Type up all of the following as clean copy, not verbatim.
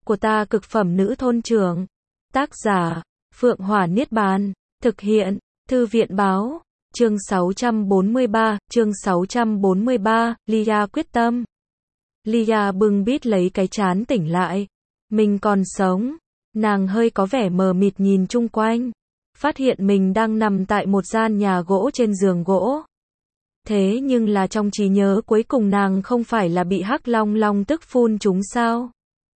của ta cực phẩm nữ thôn trưởng. Tác giả, Phượng Hỏa Niết Bàn. Thực hiện, Thư viện báo. Chương 643, Lia quyết tâm. Lia bưng bít lấy cái trán tỉnh lại. Mình còn sống. Nàng hơi có vẻ mờ mịt nhìn chung quanh. Phát hiện mình đang nằm tại một gian nhà gỗ trên giường gỗ. Thế nhưng là trong trí nhớ cuối cùng nàng không phải là bị hắc long long tức phun trúng sao?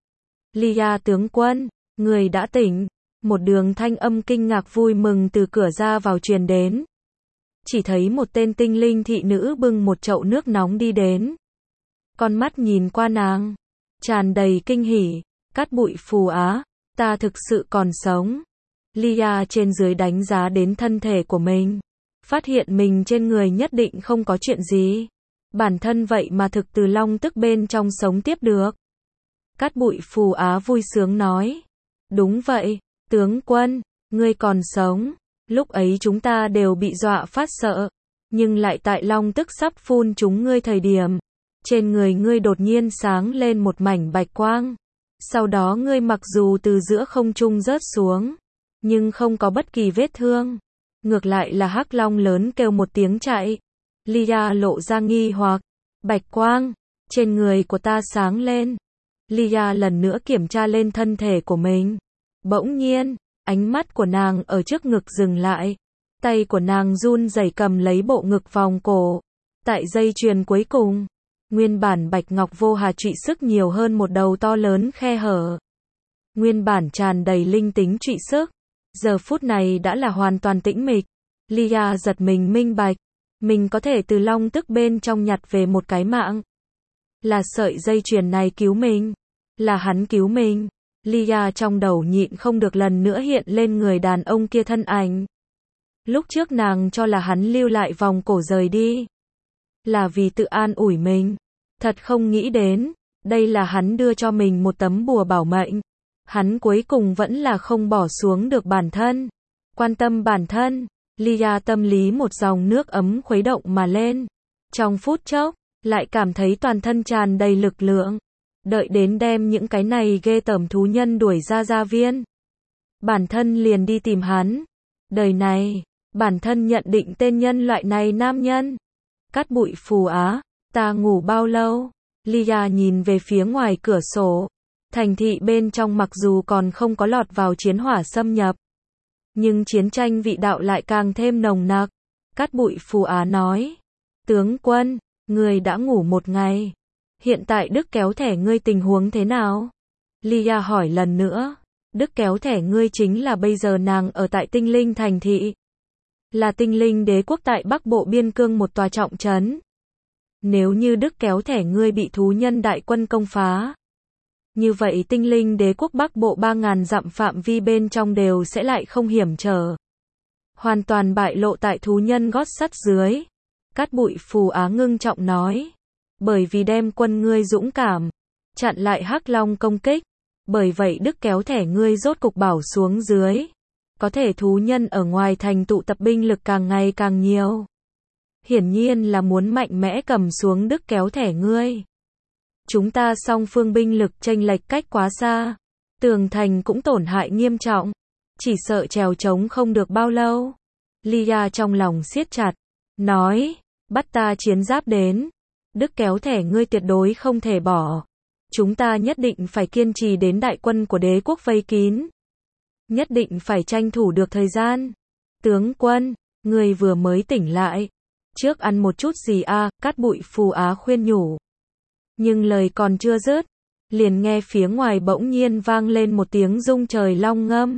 Lia tướng quân, người đã tỉnh. Một đường thanh âm kinh ngạc vui mừng từ cửa ra vào truyền đến. Chỉ thấy một tên tinh linh thị nữ bưng một chậu nước nóng đi đến. Con mắt nhìn qua nàng, tràn đầy kinh hỉ. Cát bụi phù á, ta thực sự còn sống. Lia trên dưới đánh giá đến thân thể của mình. Phát hiện mình trên người nhất định không có chuyện gì. Bản thân vậy mà thực từ long tức bên trong sống tiếp được. Cát bụi phù á vui sướng nói. Đúng vậy, tướng quân, ngươi còn sống. Lúc ấy chúng ta đều bị dọa phát sợ. Nhưng lại tại long tức sắp phun chúng ngươi thời điểm. Trên người ngươi đột nhiên sáng lên một mảnh bạch quang. Sau đó ngươi mặc dù từ giữa không trung rớt xuống. Nhưng không có bất kỳ vết thương. Ngược lại là hắc long lớn kêu một tiếng chạy. Lia lộ ra nghi hoặc. Bạch quang, trên người của ta sáng lên. Lia lần nữa kiểm tra lên thân thể của mình. Bỗng nhiên, ánh mắt của nàng ở trước ngực dừng lại. Tay của nàng run rẩy cầm lấy bộ ngực vòng cổ. Tại dây chuyền cuối cùng, nguyên bản bạch ngọc vô hà trụy sức nhiều hơn một đầu to lớn khe hở. Nguyên bản tràn đầy linh tính trụy sức. Giờ phút này đã là hoàn toàn tĩnh mịch. Lia giật mình minh bạch. Mình có thể từ long tức bên trong nhặt về một cái mạng. Là sợi dây chuyền này cứu mình. Là hắn cứu mình. Lia trong đầu nhịn không được lần nữa hiện lên người đàn ông kia thân ảnh. Lúc trước nàng cho là hắn lưu lại vòng cổ rời đi. Là vì tự an ủi mình. Thật không nghĩ đến. Đây là hắn đưa cho mình một tấm bùa bảo mệnh. Hắn cuối cùng vẫn là không bỏ xuống được bản thân. Quan tâm bản thân. Lia tâm lý một dòng nước ấm khuấy động mà lên. Trong phút chốc, lại cảm thấy toàn thân tràn đầy lực lượng. Đợi đến đem những cái này ghê tởm thú nhân đuổi ra gia viên. Bản thân liền đi tìm hắn. Đời này, bản thân nhận định tên nhân loại này nam nhân. Cát bụi phù á, ta ngủ bao lâu? Lia nhìn về phía ngoài cửa sổ. Thành thị bên trong mặc dù còn không có lọt vào chiến hỏa xâm nhập. Nhưng chiến tranh vị đạo lại càng thêm nồng nặc. Cát bụi phù á nói. Tướng quân, người đã ngủ một ngày. Hiện tại Đức kéo thẻ ngươi tình huống thế nào? Lia hỏi lần nữa. Đức kéo thẻ ngươi chính là bây giờ nàng ở tại tinh linh thành thị. Là tinh linh đế quốc tại Bắc Bộ biên cương một tòa trọng trấn. Nếu như Đức kéo thẻ ngươi bị thú nhân đại quân công phá. Như vậy tinh linh đế quốc Bắc Bộ 3.000 dặm phạm vi bên trong đều sẽ lại không hiểm trở. Hoàn toàn bại lộ tại thú nhân gót sắt dưới. Cát bụi phù á ngưng trọng nói. Bởi vì đem quân ngươi dũng cảm. Chặn lại hắc long công kích. Bởi vậy Đức kéo thẻ ngươi rốt cục bảo xuống dưới. Có thể thú nhân ở ngoài thành tụ tập binh lực càng ngày càng nhiều. Hiển nhiên là muốn mạnh mẽ cầm xuống Đức kéo thẻ ngươi. Chúng ta song phương binh lực chênh lệch cách quá xa. Tường thành cũng tổn hại nghiêm trọng. Chỉ sợ trèo trống không được bao lâu. Lia trong lòng siết chặt. Nói, bắt ta chiến giáp đến. Đức kéo thẻ ngươi tuyệt đối không thể bỏ. Chúng ta nhất định phải kiên trì đến đại quân của đế quốc vây kín. Nhất định phải tranh thủ được thời gian. Tướng quân, ngươi vừa mới tỉnh lại. Trước ăn một chút gì a? Cát bụi phù á khuyên nhủ. Nhưng lời còn chưa dứt, liền nghe phía ngoài bỗng nhiên vang lên một tiếng rung trời long ngâm.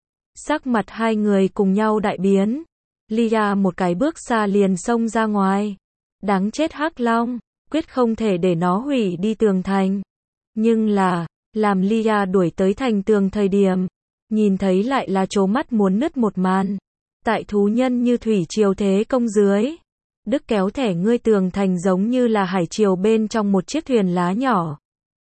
Sắc mặt hai người cùng nhau đại biến. Lia một cái bước xa liền xông ra ngoài. Đáng chết hắc long, quyết không thể để nó hủy đi tường thành. Nhưng là, làm Lia đuổi tới thành tường thời điểm, nhìn thấy lại là trố mắt muốn nứt một màn. Tại thú nhân như thủy triều thế công dưới. Đức kéo thẻ ngươi tường thành giống như là hải triều bên trong một chiếc thuyền lá nhỏ.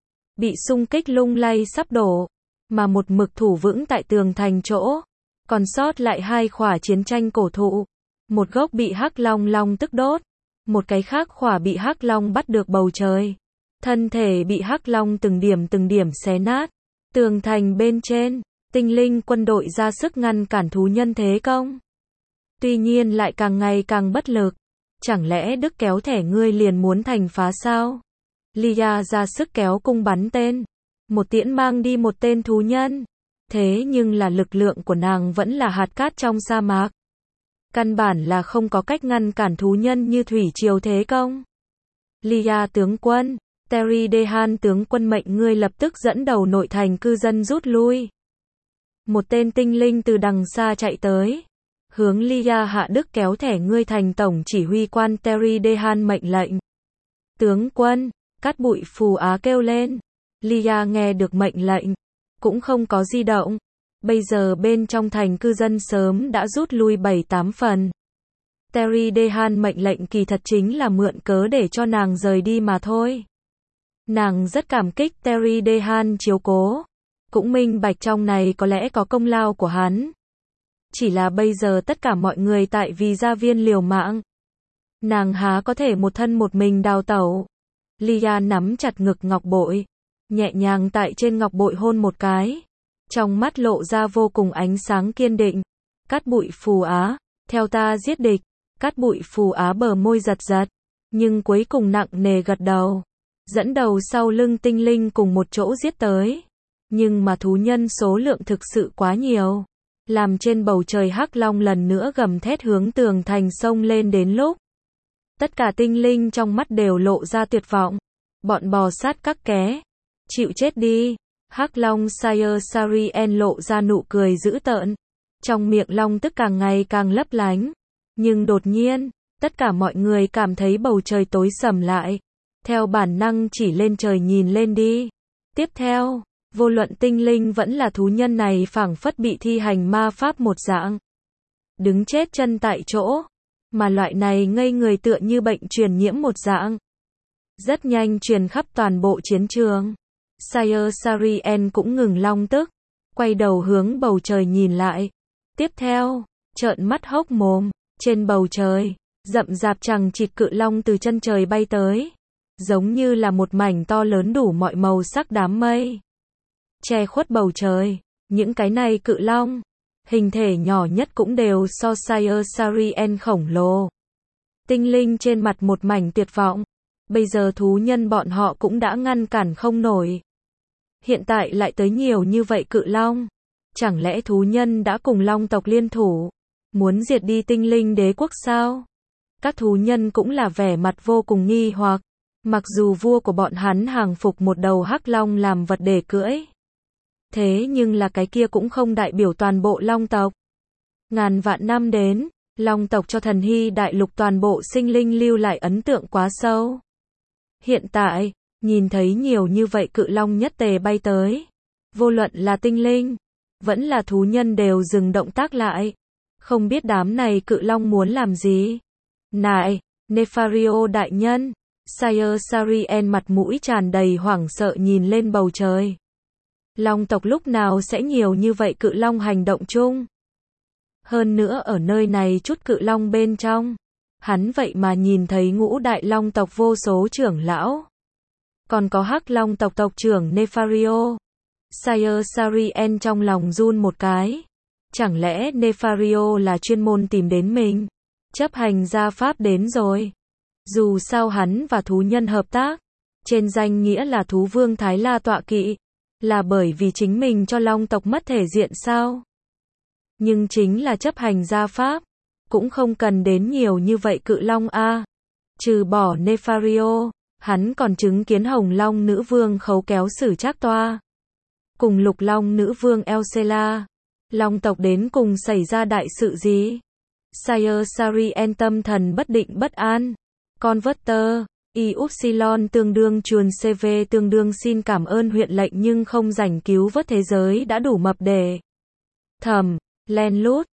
Bị xung kích lung lay sắp đổ. Mà một mực thủ vững tại tường thành chỗ. Còn sót lại hai khỏa chiến tranh cổ thụ. Một gốc bị hắc long long tức đốt. Một cái khác khỏa bị hắc long bắt được bầu trời. Thân thể bị hắc long từng điểm xé nát. Tường thành bên trên, tinh linh quân đội ra sức ngăn cản thú nhân thế công. Tuy nhiên lại càng ngày càng bất lực. Chẳng lẽ Đức kéo thẻ ngươi liền muốn thành phá sao? Lia ra sức kéo cung bắn tên. Một tiễn mang đi một tên thú nhân. Thế nhưng là lực lượng của nàng vẫn là hạt cát trong sa mạc. Căn bản là không có cách ngăn cản thú nhân như thủy triều thế công. Lia tướng quân, Terry Dehan tướng quân mệnh ngươi lập tức dẫn đầu nội thành cư dân rút lui. Một tên tinh linh từ đằng xa chạy tới. Hướng Lia hạ Đức kéo thẻ ngươi thành tổng chỉ huy quan Terry Dehan mệnh lệnh. Tướng quân, Cát Bụi Phù Á kêu lên. Lia nghe được mệnh lệnh, cũng không có di động. Bây giờ bên trong thành cư dân sớm đã rút lui 7-8 phần. Terry Dehan mệnh lệnh kỳ thật chính là mượn cớ để cho nàng rời đi mà thôi. Nàng rất cảm kích Terry Dehan chiếu cố. Cũng minh bạch trong này có lẽ có công lao của hắn. Chỉ là bây giờ tất cả mọi người tại vì gia viên liều mạng. Nàng há có thể một thân một mình đào tẩu. Lia nắm chặt ngực ngọc bội. Nhẹ nhàng tại trên ngọc bội hôn một cái. Trong mắt lộ ra vô cùng ánh sáng kiên định. Cát Bụi Phù Á, theo ta giết địch. Cát Bụi Phù Á bờ môi giật giật. Nhưng cuối cùng nặng nề gật đầu. Dẫn đầu sau lưng tinh linh cùng một chỗ giết tới. Nhưng mà thú nhân số lượng thực sự quá nhiều. Làm trên bầu trời hắc long lần nữa gầm thét hướng tường thành sông lên đến lúc. Tất cả tinh linh trong mắt đều lộ ra tuyệt vọng. Bọn bò sát các ké. Chịu chết đi. Hắc long Sire Sarien lộ ra nụ cười dữ tợn. Trong miệng long tức càng ngày càng lấp lánh. Nhưng đột nhiên, tất cả mọi người cảm thấy bầu trời tối sầm lại. Theo bản năng chỉ lên trời nhìn lên đi. Tiếp theo, vô luận tinh linh vẫn là thú nhân này phảng phất bị thi hành ma pháp một dạng. Đứng chết chân tại chỗ. Mà loại này ngây người tựa như bệnh truyền nhiễm một dạng. Rất nhanh truyền khắp toàn bộ chiến trường. Sire Sarien cũng ngừng long tức. Quay đầu hướng bầu trời nhìn lại. Tiếp theo, trợn mắt hốc mồm. Trên bầu trời, rậm rạp chằng chịt cự long từ chân trời bay tới. Giống như là một mảnh to lớn đủ mọi màu sắc đám mây. Che khuất bầu trời. Những cái này cự long. Hình thể nhỏ nhất cũng đều so Sire Sarien khổng lồ. Tinh linh trên mặt một mảnh tuyệt vọng. Bây giờ thú nhân bọn họ cũng đã ngăn cản không nổi. Hiện tại lại tới nhiều như vậy cự long. Chẳng lẽ thú nhân đã cùng long tộc liên thủ? Muốn diệt đi tinh linh đế quốc sao? Các thú nhân cũng là vẻ mặt vô cùng nghi hoặc. Mặc dù vua của bọn hắn hàng phục một đầu hắc long làm vật để cưỡi. Thế nhưng là cái kia cũng không đại biểu toàn bộ long tộc. Ngàn vạn năm đến, long tộc cho thần hy đại lục toàn bộ sinh linh lưu lại ấn tượng quá sâu. Hiện tại, nhìn thấy nhiều như vậy cự long nhất tề bay tới. Vô luận là tinh linh, vẫn là thú nhân đều dừng động tác lại. Không biết đám này cự long muốn làm gì. Này, Nefario đại nhân. Sire Sarien mặt mũi tràn đầy hoảng sợ nhìn lên bầu trời. Long tộc lúc nào sẽ nhiều như vậy cự long hành động chung. Hơn nữa ở nơi này chút cự long bên trong. Hắn vậy mà nhìn thấy ngũ đại long tộc vô số trưởng lão. Còn có hắc long tộc tộc trưởng Nefario. Sire Sarien trong lòng run một cái. Chẳng lẽ Nefario là chuyên môn tìm đến mình? Chấp hành gia pháp đến rồi. Dù sao hắn và thú nhân hợp tác. Trên danh nghĩa là thú vương Thái La tọa kỵ. Là bởi vì chính mình cho long tộc mất thể diện sao? Nhưng chính là chấp hành gia pháp. Cũng không cần đến nhiều như vậy cự long a. Trừ bỏ Nefario, hắn còn chứng kiến hồng long nữ vương khấu kéo xử trác toa. Cùng lục long nữ vương Elsela. Long tộc đến cùng xảy ra đại sự gì? Sire Sarien tâm thần bất định bất an. Converter, Iupsilon tương đương chuồn CV tương đương xin cảm ơn huyện lệnh nhưng không rảnh cứu vớt thế giới đã đủ mập để. Thầm, len lút,